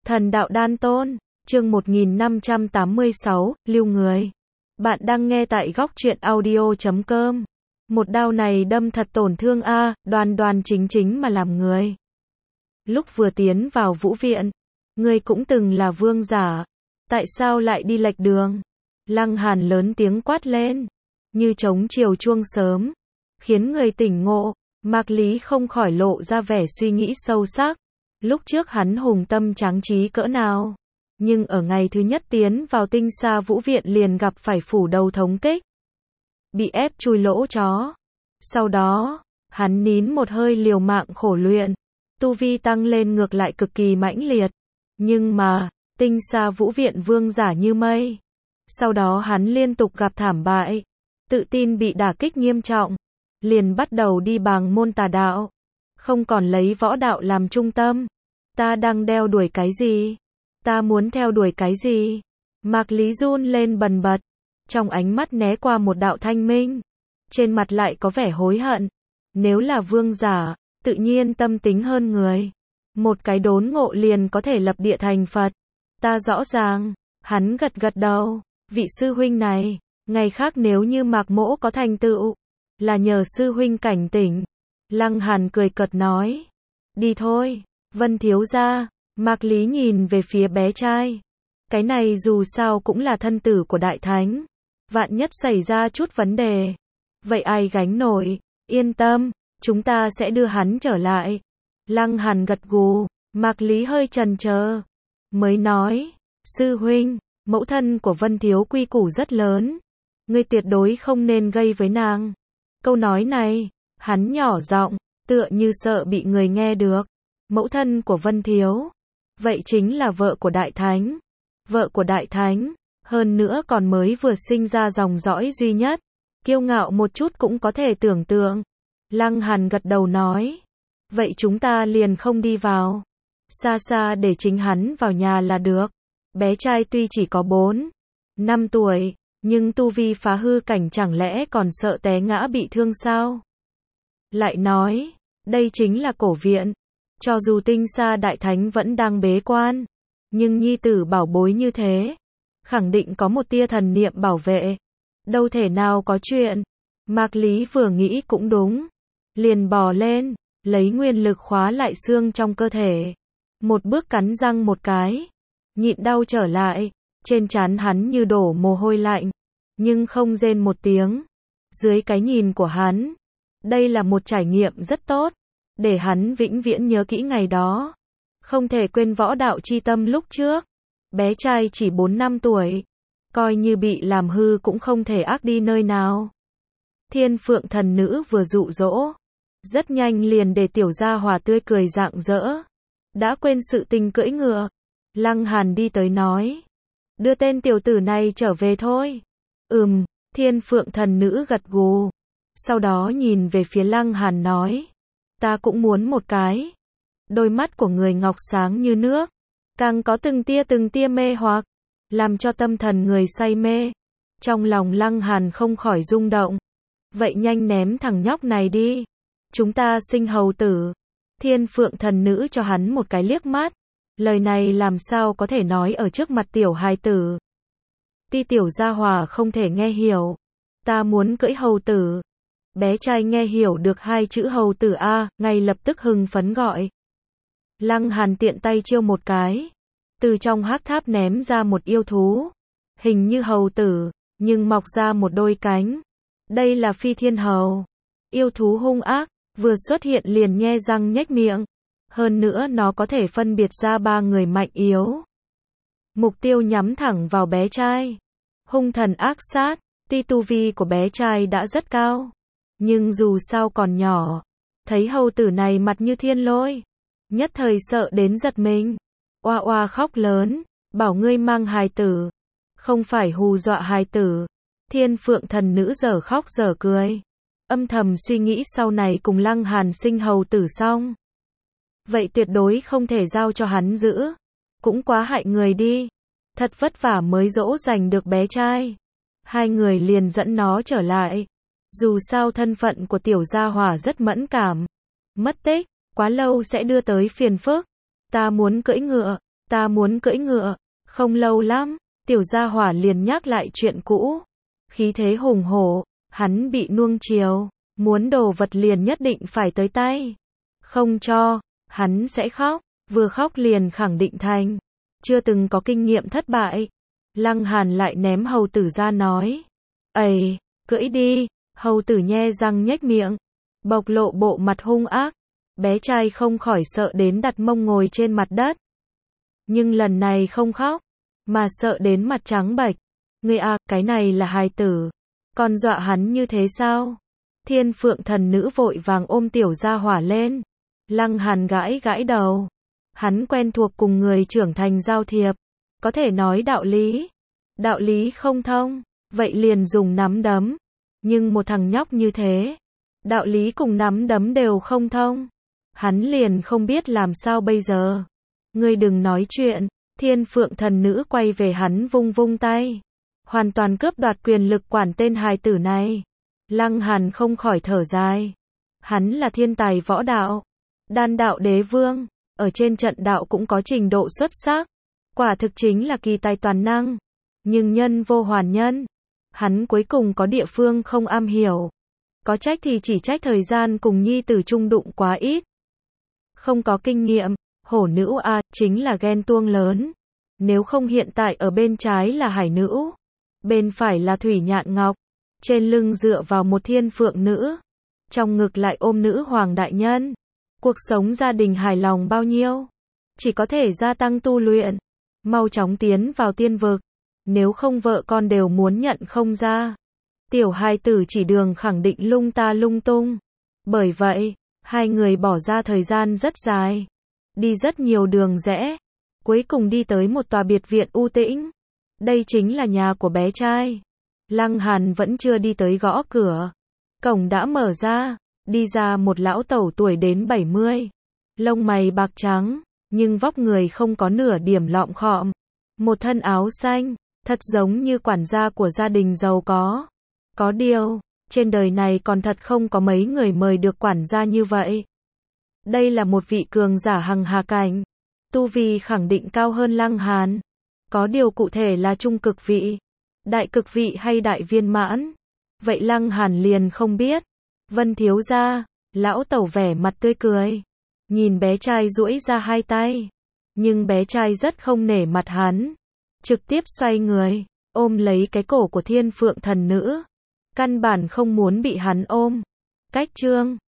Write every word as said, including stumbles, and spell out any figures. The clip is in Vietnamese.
Thần đạo đan tôn, chương một nghìn năm trăm tám mươi sáu, lưu người. Bạn đang nghe tại góc truyện audio chấm com. Một đao này đâm thật tổn thương a, đoan đoan chính chính mà làm người. Lúc vừa tiến vào vũ viện, ngươi cũng từng là vương giả, tại sao lại đi lệch đường? Lăng Hàn lớn tiếng quát lên, như trống chiều chuông sớm, khiến người tỉnh ngộ. Mạc Lý không khỏi lộ ra vẻ suy nghĩ sâu sắc. Lúc trước hắn hùng tâm tráng trí cỡ nào, nhưng ở ngày thứ nhất tiến vào tinh sa vũ viện liền gặp phải phủ đầu thống kích, bị ép chui lỗ chó. Sau đó, hắn nín một hơi liều mạng khổ luyện, tu vi tăng lên ngược lại cực kỳ mãnh liệt. Nhưng mà, tinh sa vũ viện vương giả như mây. Sau đó hắn liên tục gặp thảm bại, tự tin bị đả kích nghiêm trọng, liền bắt đầu đi bàng môn tà đạo, không còn lấy võ đạo làm trung tâm. Ta đang đeo đuổi cái gì? Ta muốn theo đuổi cái gì? Mạc Lý run lên bần bật, trong ánh mắt né qua một đạo thanh minh, trên mặt lại có vẻ hối hận. Nếu là vương giả, tự nhiên tâm tính hơn người, một cái đốn ngộ liền có thể lập địa thành Phật. Ta rõ ràng. Hắn gật gật đầu, vị sư huynh này, ngày khác nếu như Mạc Mỗ có thành tựu, là nhờ sư huynh cảnh tỉnh. Lăng Hàn cười cợt nói, đi thôi, Vân thiếu gia. Mạc Lý nhìn về phía bé trai, cái này dù sao cũng là thân tử của đại thánh, vạn nhất xảy ra chút vấn đề, vậy ai gánh nổi? Yên tâm, chúng ta sẽ đưa hắn trở lại. Lăng Hàn gật gù. Mạc Lý hơi chần chờ, mới nói, sư huynh, mẫu thân của Vân thiếu quy củ rất lớn, ngươi tuyệt đối không nên gây với nàng. Câu nói này, hắn nhỏ giọng, tựa như sợ bị người nghe được. Mẫu thân của Vân thiếu, vậy chính là vợ của đại thánh. Vợ của đại thánh, hơn nữa còn mới vừa sinh ra dòng dõi duy nhất, kiêu ngạo một chút cũng có thể tưởng tượng. Lăng Hàn gật đầu nói, vậy chúng ta liền không đi vào, xa xa để chính hắn vào nhà là được. Bé trai tuy chỉ có bốn năm tuổi, nhưng tu vi phá hư cảnh, chẳng lẽ còn sợ té ngã bị thương sao? Lại nói, đây chính là cổ viện, cho dù tinh sa đại thánh vẫn đang bế quan, nhưng nhi tử bảo bối như thế, khẳng định có một tia thần niệm bảo vệ, đâu thể nào có chuyện. Mạc Lý vừa nghĩ cũng đúng, liền bò lên, lấy nguyên lực khóa lại xương trong cơ thể, một bước cắn răng một cái, nhịn đau trở lại. Trên trán hắn như đổ mồ hôi lạnh, nhưng không rên một tiếng. Dưới cái nhìn của hắn, đây là một trải nghiệm rất tốt, để hắn vĩnh viễn nhớ kỹ ngày đó, không thể quên võ đạo chi tâm lúc trước. Bé trai chỉ bốn năm tuổi, coi như bị làm hư cũng không thể ác đi nơi nào. Thiên Phượng thần nữ vừa dụ dỗ, rất nhanh liền để tiểu gia hỏa tươi cười rạng rỡ, đã quên sự tình cưỡi ngựa. Lăng Hàn đi tới nói, đưa tên tiểu tử này trở về thôi. Ừm, Thiên Phượng thần nữ gật gù, sau đó nhìn về phía Lăng Hàn nói, ta cũng muốn một cái. Đôi mắt của người ngọc sáng như nước, càng có từng tia từng tia mê hoặc, làm cho tâm thần người say mê. Trong lòng Lăng Hàn không khỏi rung động, vậy nhanh ném thằng nhóc này đi, chúng ta sinh hầu tử. Thiên Phượng thần nữ cho hắn một cái liếc mắt, lời này làm sao có thể nói ở trước mặt tiểu hài tử. Ti tiểu gia hỏa không thể nghe hiểu, ta muốn cưỡi hầu tử. Bé trai nghe hiểu được hai chữ hầu tử a, ngay lập tức hưng phấn gọi. Lăng Hàn tiện tay chiêu một cái, từ trong hắc tháp ném ra một yêu thú, hình như hầu tử, nhưng mọc ra một đôi cánh. Đây là phi thiên hầu. Yêu thú hung ác, vừa xuất hiện liền nhe răng nhếch miệng, hơn nữa nó có thể phân biệt ra ba người mạnh yếu. Mục tiêu nhắm thẳng vào bé trai, hung thần ác sát. Tuy tu vi của bé trai đã rất cao, nhưng dù sao còn nhỏ, thấy hầu tử này mặt như thiên lôi, nhất thời sợ đến giật mình, oa oa khóc lớn, bảo ngươi mang hài tử, không phải hù dọa hài tử. Thiên Phượng thần nữ dở khóc dở cười, âm thầm suy nghĩ sau này cùng Lăng Hàn sinh hầu tử xong, vậy tuyệt đối không thể giao cho hắn giữ, cũng quá hại người đi. Thật vất vả mới dỗ dành được bé trai, hai người liền dẫn nó trở lại. Dù sao thân phận của tiểu gia hỏa rất mẫn cảm, mất tích quá lâu sẽ đưa tới phiền phức. Ta muốn cưỡi ngựa. Ta muốn cưỡi ngựa. Không lâu lắm, tiểu gia hỏa liền nhắc lại chuyện cũ. Khí thế hùng hổ, hắn bị nuông chiều, muốn đồ vật liền nhất định phải tới tay. Không cho, hắn sẽ khóc, vừa khóc liền khẳng định thành. Chưa từng có kinh nghiệm thất bại. Lăng Hàn lại ném hầu tử ra nói. Ây, cưỡi đi, hầu tử nhe răng nhếch miệng, bộc lộ bộ mặt hung ác. Bé trai không khỏi sợ đến đặt mông ngồi trên mặt đất. Nhưng lần này không khóc, mà sợ đến mặt trắng bệch. Ngươi à, cái này là hài tử. Còn dọa hắn như thế sao? Thiên Phượng thần nữ vội vàng ôm tiểu gia hỏa lên. Lăng Hàn gãi gãi đầu. Hắn quen thuộc cùng người trưởng thành giao thiệp. Có thể nói đạo lý. Đạo lý không thông, vậy liền dùng nắm đấm. Nhưng một thằng nhóc như thế, đạo lý cùng nắm đấm đều không thông. Hắn liền không biết làm sao bây giờ. Ngươi đừng nói chuyện. Thiên Phượng thần nữ quay về hắn vung vung tay. Hoàn toàn cướp đoạt quyền lực quản tên hài tử này. Lăng Hàn không khỏi thở dài. Hắn là thiên tài võ đạo. Đan đạo đế vương. Ở trên trận đạo cũng có trình độ xuất sắc. Quả thực chính là kỳ tài toàn năng. Nhưng nhân vô hoàn nhân. Hắn cuối cùng có địa phương không am hiểu. Có trách thì chỉ trách thời gian cùng nhi tử chung đụng quá ít. Không có kinh nghiệm. Hổ nữ a, chính là ghen tuông lớn. Nếu không hiện tại ở bên trái là hải nữ. Bên phải là thủy nhạn ngọc. Trên lưng dựa vào một thiên phượng nữ. Trong ngực lại ôm nữ hoàng đại nhân. Cuộc sống gia đình hài lòng bao nhiêu? Chỉ có thể gia tăng tu luyện. Mau chóng tiến vào tiên vực. Nếu không vợ con đều muốn nhận không ra. Tiểu hài tử chỉ đường khẳng định lung ta lung tung. Bởi vậy, hai người bỏ ra thời gian rất dài. Đi rất nhiều đường rẽ. Cuối cùng đi tới một tòa biệt viện u tĩnh. Đây chính là nhà của bé trai. Lăng Hàn vẫn chưa đi tới gõ cửa. Cổng đã mở ra. Đi ra một lão tẩu tuổi đến bảy mươi. Lông mày bạc trắng. Nhưng vóc người không có nửa điểm lọm khọm. Một thân áo xanh. Thật giống như quản gia của gia đình giàu có. Có điều, trên đời này còn thật không có mấy người mời được quản gia như vậy. Đây là một vị cường giả hằng hà cảnh. Tu vi khẳng định cao hơn Lăng Hàn. Có điều cụ thể là trung cực vị, đại cực vị hay đại viên mãn. Vậy Lăng Hàn liền không biết. Vân thiếu gia, lão tẩu vẻ mặt tươi cười. Nhìn bé trai duỗi ra hai tay. Nhưng bé trai rất không nể mặt hắn. Trực tiếp xoay người, ôm lấy cái cổ của thiên phượng thần nữ. Căn bản không muốn bị hắn ôm. Cách chương